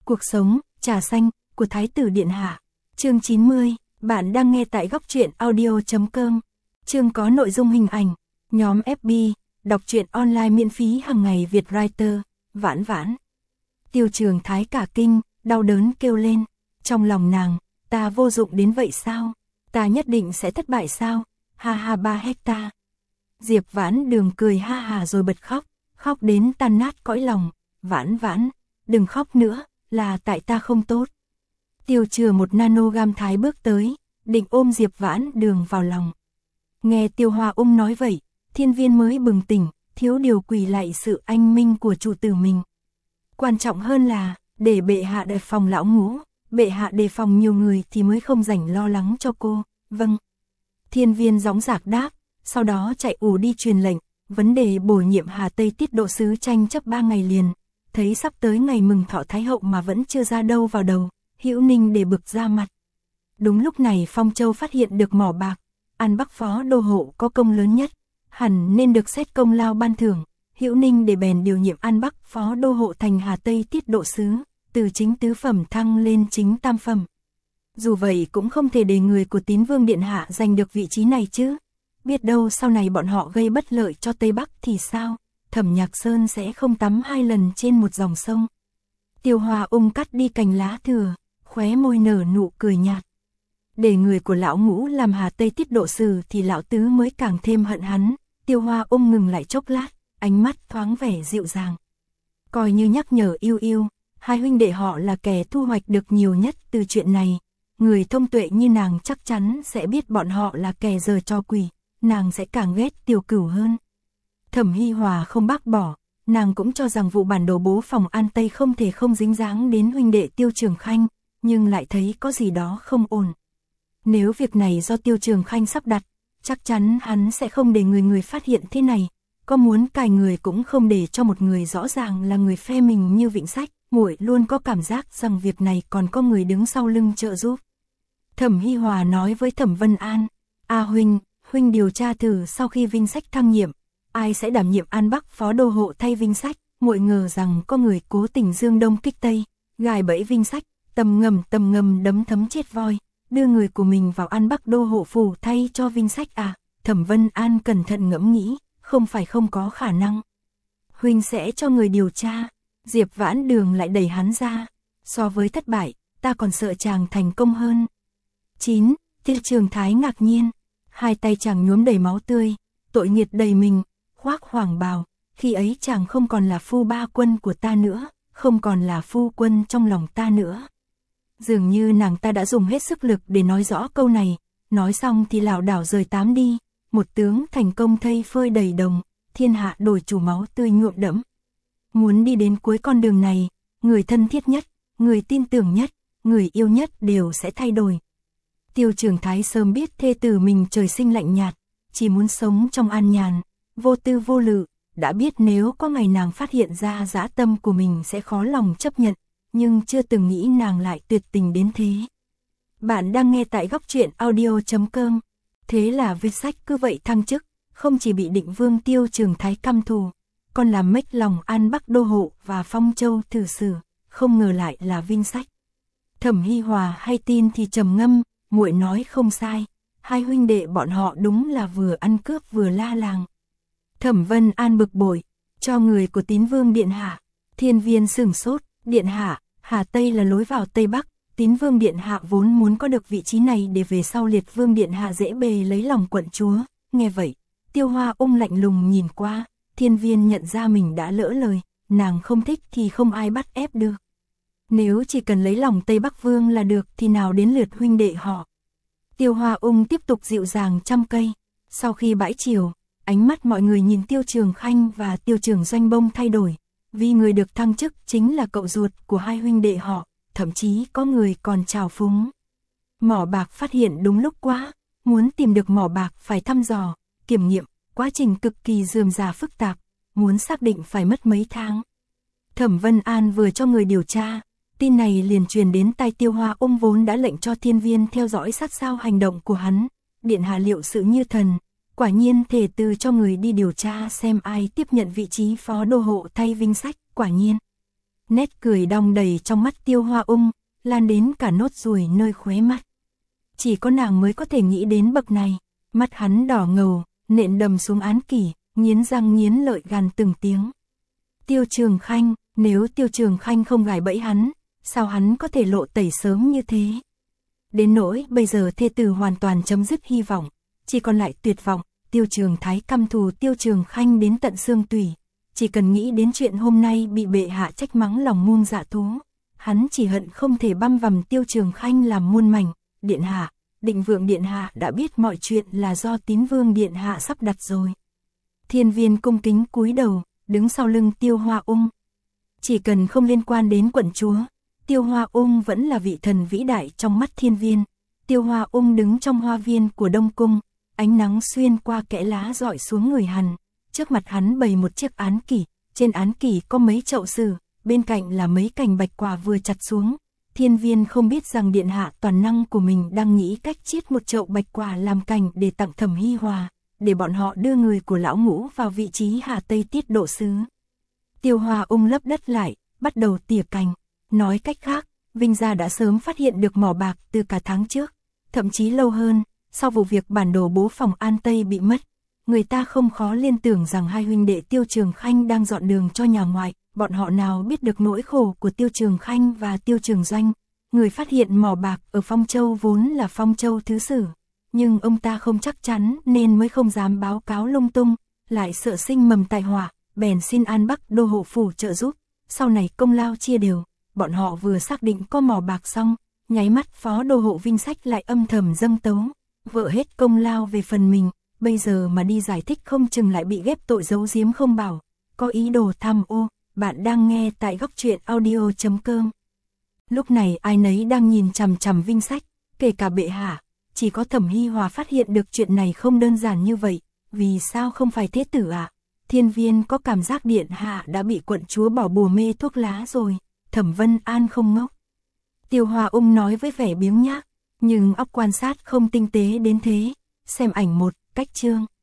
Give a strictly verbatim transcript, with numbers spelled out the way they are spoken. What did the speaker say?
Cuộc sống, trà xanh, của Thái tử Điện Hạ. Chương chín mươi, bạn đang nghe tại góc truyện audio chấm com. Chương có nội dung hình ảnh. Nhóm ép bê, đọc truyện online miễn phí hàng ngày Việt Writer, Vãn Vãn. Tiêu Trường Thái cả kinh, đau đớn kêu lên. Trong lòng nàng, ta vô dụng đến vậy sao? Ta nhất định sẽ thất bại sao? Ha ha ba hecta. Diệp Vãn Đường cười ha hà rồi bật khóc, khóc đến tan nát cõi lòng. Vãn Vãn, đừng khóc nữa, là tại ta không tốt. Tiêu Chừa một nanogam thái bước tới, định ôm Diệp Vãn Đường vào lòng. Nghe Tiêu Hoa Ung nói vậy, Thiên Viên mới bừng tỉnh, thiếu điều quỳ lại sự anh minh của chủ tử mình. Quan trọng hơn là, để bệ hạ đề phòng lão ngũ, bệ hạ đề phòng nhiều người thì mới không rảnh lo lắng cho cô. Vâng. Thiên Viên gióng giạc đáp, sau đó chạy ù đi truyền lệnh, vấn đề bổ nhiệm Hà Tây tiết độ sứ tranh chấp ba ngày liền, thấy sắp tới ngày mừng thọ Thái hậu mà vẫn chưa ra đâu vào đầu, Hữu Ninh để bực ra mặt. Đúng lúc này Phong Châu phát hiện được mỏ bạc, An Bắc phó đô hộ có công lớn nhất, hẳn nên được xét công lao ban thưởng. Hữu Ninh để bèn điều nhiệm An Bắc phó đô hộ thành Hà Tây tiết độ sứ, từ chính tứ phẩm thăng lên chính tam phẩm. Dù vậy cũng không thể để người của Tín Vương Điện Hạ giành được vị trí này chứ. Biết đâu sau này bọn họ gây bất lợi cho Tây Bắc thì sao? Thẩm Nhạc Sơn sẽ không tắm hai lần trên một dòng sông. Tiêu Hoa Ung cắt đi cành lá thừa, khóe môi nở nụ cười nhạt. Để người của lão ngũ làm Hà Tây tiết độ sứ thì lão tứ mới càng thêm hận hắn. Tiêu Hoa Ung ngừng lại chốc lát, ánh mắt thoáng vẻ dịu dàng. Coi như nhắc nhở yêu yêu, hai huynh đệ họ là kẻ thu hoạch được nhiều nhất từ chuyện này. Người thông tuệ như nàng chắc chắn sẽ biết bọn họ là kẻ giở trò quỷ, nàng sẽ càng ghét Tiêu Cửu hơn. Thẩm Hi Hòa không bác bỏ, nàng cũng cho rằng vụ bản đồ bố phòng An Tây không thể không dính dáng đến huynh đệ Tiêu Trường Khanh, nhưng lại thấy có gì đó không ổn. Nếu việc này do Tiêu Trường Khanh sắp đặt, chắc chắn hắn sẽ không để người người phát hiện thế này, có muốn cài người cũng không để cho một người rõ ràng là người phe mình như Vịnh Sách. Muội luôn có cảm giác rằng việc này còn có người đứng sau lưng trợ giúp. Thẩm Hi Hòa nói với Thẩm Vân An, A huynh, huynh điều tra thử sau khi Vinh Sách thăng nhiệm, ai sẽ đảm nhiệm An Bắc phó đô hộ thay Vinh Sách. Muội ngờ rằng có người cố tình dương đông kích tây, gài bẫy Vinh Sách, tầm ngầm tầm ngầm đấm thấm chết voi, đưa người của mình vào An Bắc đô hộ phủ thay cho Vinh Sách à? Thẩm Vân An cẩn thận ngẫm nghĩ, không phải không có khả năng. Huynh sẽ cho người điều tra. Diệp Vãn Đường lại đẩy hắn ra, so với thất bại, ta còn sợ chàng thành công hơn. chín. Tiêu Trường Thái ngạc nhiên, hai tay chàng nhuốm đầy máu tươi, tội nghiệt đầy mình, khoác hoàng bào, khi ấy chàng không còn là phu ba quân của ta nữa, không còn là phu quân trong lòng ta nữa. Dường như nàng ta đã dùng hết sức lực để nói rõ câu này, nói xong thì lảo đảo rời tám đi, một tướng thành công thây phơi đầy đồng, thiên hạ đổi chủ máu tươi nhuộm đẫm. Muốn đi đến cuối con đường này, người thân thiết nhất, người tin tưởng nhất, người yêu nhất đều sẽ thay đổi. Tiêu Trường Thái sớm biết thê tử mình trời sinh lạnh nhạt, chỉ muốn sống trong an nhàn, vô tư vô lự, đã biết nếu có ngày nàng phát hiện ra dã tâm của mình sẽ khó lòng chấp nhận, nhưng chưa từng nghĩ nàng lại tuyệt tình đến thế. Bạn đang nghe tại góc truyện audio chấm com. Thế là Vinh Sách cứ vậy thăng chức, không chỉ bị Định Vương Tiêu Trường Thái căm thù, còn làm mếch lòng An Bắc đô hộ và Phong Châu thử sử, không ngờ lại là Vinh Sách. Thẩm Hi Hòa hay tin thì trầm ngâm, muội nói không sai, hai huynh đệ bọn họ đúng là vừa ăn cướp vừa la làng. Thẩm Vân An bực bội, cho người của Tín Vương Điện Hạ. Thiên Viên sửng sốt, Điện Hạ, Hà Tây là lối vào Tây Bắc, Tín Vương Điện Hạ vốn muốn có được vị trí này để về sau Liệt Vương Điện Hạ dễ bề lấy lòng quận chúa. Nghe vậy, Tiêu Hoa Ung lạnh lùng nhìn qua. Thiên Viên nhận ra mình đã lỡ lời, nàng không thích thì không ai bắt ép được. Nếu chỉ cần lấy lòng Tây Bắc Vương là được thì nào đến lượt huynh đệ họ. Tiêu Hoa Ung tiếp tục dịu dàng chăm cây. Sau khi bãi chiều, ánh mắt mọi người nhìn Tiêu Trường Khanh và Tiêu Trường Doanh bông thay đổi. Vì người được thăng chức chính là cậu ruột của hai huynh đệ họ, thậm chí có người còn trào phúng. Mỏ bạc phát hiện đúng lúc quá, muốn tìm được mỏ bạc phải thăm dò, kiểm nghiệm. Quá trình cực kỳ rườm rà phức tạp, muốn xác định phải mất mấy tháng. Thẩm Vân An vừa cho người điều tra, tin này liền truyền đến tai Tiêu Hoa Ung vốn đã lệnh cho Thiên Viên theo dõi sát sao hành động của hắn. Điện hạ liệu sự như thần, quả nhiên thể từ cho người đi điều tra xem ai tiếp nhận vị trí phó đô hộ thay Vinh Sách, quả nhiên. Nét cười đong đầy trong mắt Tiêu Hoa Ung, lan đến cả nốt ruồi nơi khóe mắt. Chỉ có nàng mới có thể nghĩ đến bậc này, mắt hắn đỏ ngầu, nện đầm xuống án kỷ, nghiến răng nghiến lợi gằn từng tiếng. Tiêu Trường Khanh, nếu Tiêu Trường Khanh không gài bẫy hắn, sao hắn có thể lộ tẩy sớm như thế? Đến nỗi bây giờ thê tử hoàn toàn chấm dứt hy vọng, chỉ còn lại tuyệt vọng. Tiêu Trường Thái căm thù Tiêu Trường Khanh đến tận xương tủy, chỉ cần nghĩ đến chuyện hôm nay bị bệ hạ trách mắng lòng muôn dạ thú, hắn chỉ hận không thể băm vằm Tiêu Trường Khanh làm muôn mảnh. Điện hạ, Định Vượng điện hạ đã biết mọi chuyện là do Tín Vương điện hạ sắp đặt rồi. Thiên Viên cung kính cúi đầu, đứng sau lưng Tiêu Hoa Ung. Chỉ cần không liên quan đến quận chúa, Tiêu Hoa Ung vẫn là vị thần vĩ đại trong mắt Thiên Viên. Tiêu Hoa Ung đứng trong hoa viên của Đông Cung, ánh nắng xuyên qua kẽ lá rọi xuống người hắn. Trước mặt hắn bày một chiếc án kỷ, trên án kỷ có mấy chậu sử, bên cạnh là mấy cành bạch quả vừa chặt xuống. Thiên Viên không biết rằng điện hạ toàn năng của mình đang nghĩ cách chiết một chậu bạch quả làm cành để tặng Thẩm Hi Hòa, để bọn họ đưa người của lão ngũ vào vị trí Hà Tây Tiết độ sứ. Tiêu Hoa Ung lấp đất lại, bắt đầu tỉa cành. Nói cách khác, Vinh gia đã sớm phát hiện được mỏ bạc từ cả tháng trước, thậm chí lâu hơn, sau vụ việc bản đồ bố phòng An Tây bị mất. Người ta không khó liên tưởng rằng hai huynh đệ Tiêu Trường Khanh đang dọn đường cho nhà ngoại, bọn họ nào biết được nỗi khổ của Tiêu Trường Khanh và Tiêu Trường Doanh. Người phát hiện mỏ bạc ở Phong Châu vốn là Phong Châu Thứ Sử, nhưng ông ta không chắc chắn nên mới không dám báo cáo lung tung, lại sợ sinh mầm tai họa, bèn xin An Bắc đô hộ phủ trợ giúp. Sau này công lao chia đều, bọn họ vừa xác định có mỏ bạc xong, nháy mắt phó đô hộ Vinh Sách lại âm thầm dâng tấu, vợ hết công lao về phần mình. Bây giờ mà đi giải thích không chừng lại bị ghép tội giấu giếm không bảo, có ý đồ tham ô. Bạn đang nghe tại góc truyện audio chấm com. Lúc này ai nấy đang nhìn chằm chằm Vinh Sách, kể cả bệ hạ. Chỉ có Thẩm Hi Hòa phát hiện được chuyện này không đơn giản như vậy. Vì sao không phải thế tử ạ? À? Thiên Viên có cảm giác điện hạ đã bị quận chúa bỏ bùa mê thuốc lá rồi. Thẩm Vân An không ngốc. Tiêu Hoa Ung nói với vẻ biếng nhác, nhưng óc quan sát không tinh tế đến thế. Xem ảnh một, cách chương.